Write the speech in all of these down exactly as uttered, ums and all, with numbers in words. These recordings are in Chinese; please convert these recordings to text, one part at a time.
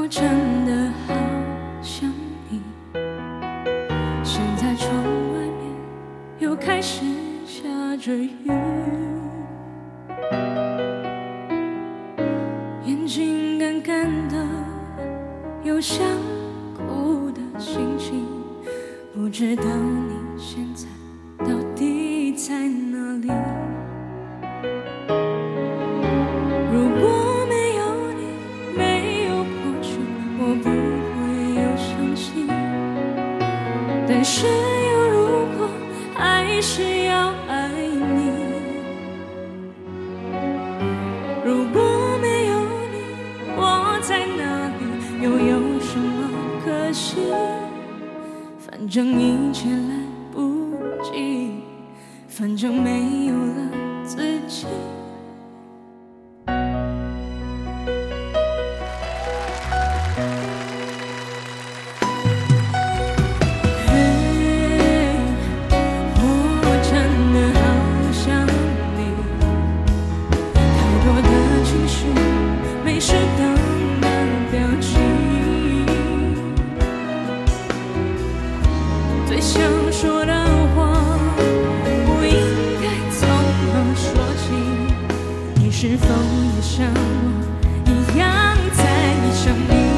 真的好想你。现在窗外面又开始下着雨，眼睛干干的，有想哭的心情。不知道你现在到底在哪里？如果没有你，没有过去，我不会有相信。但是有如果，还是要爱你。如果没有你，我在哪里，又有什么可惜？反正一切来不及，反正没有了自己。我真的好想你，太多的情绪没适当的表情，最想说的话不应该从何说起。你是否也像我一样在想你？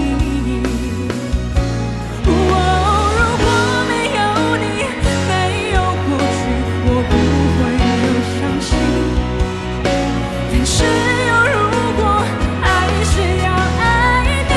哦，如果没有你，没有过去，我不会有伤心。但是有如果，还是要爱你。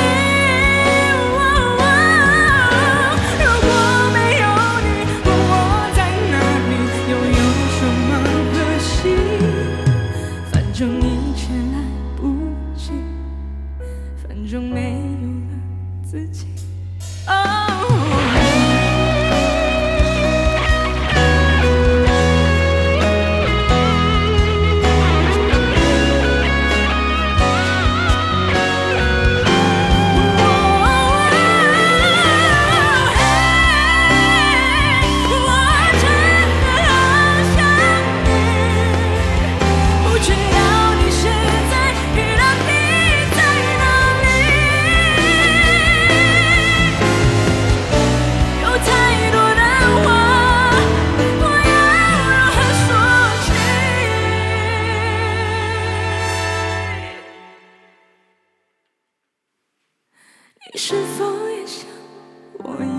哦，如果没有你，我在哪里，又有什么可惜？反正一切来不及，反正没有了自己。哦。你是否也像我一样？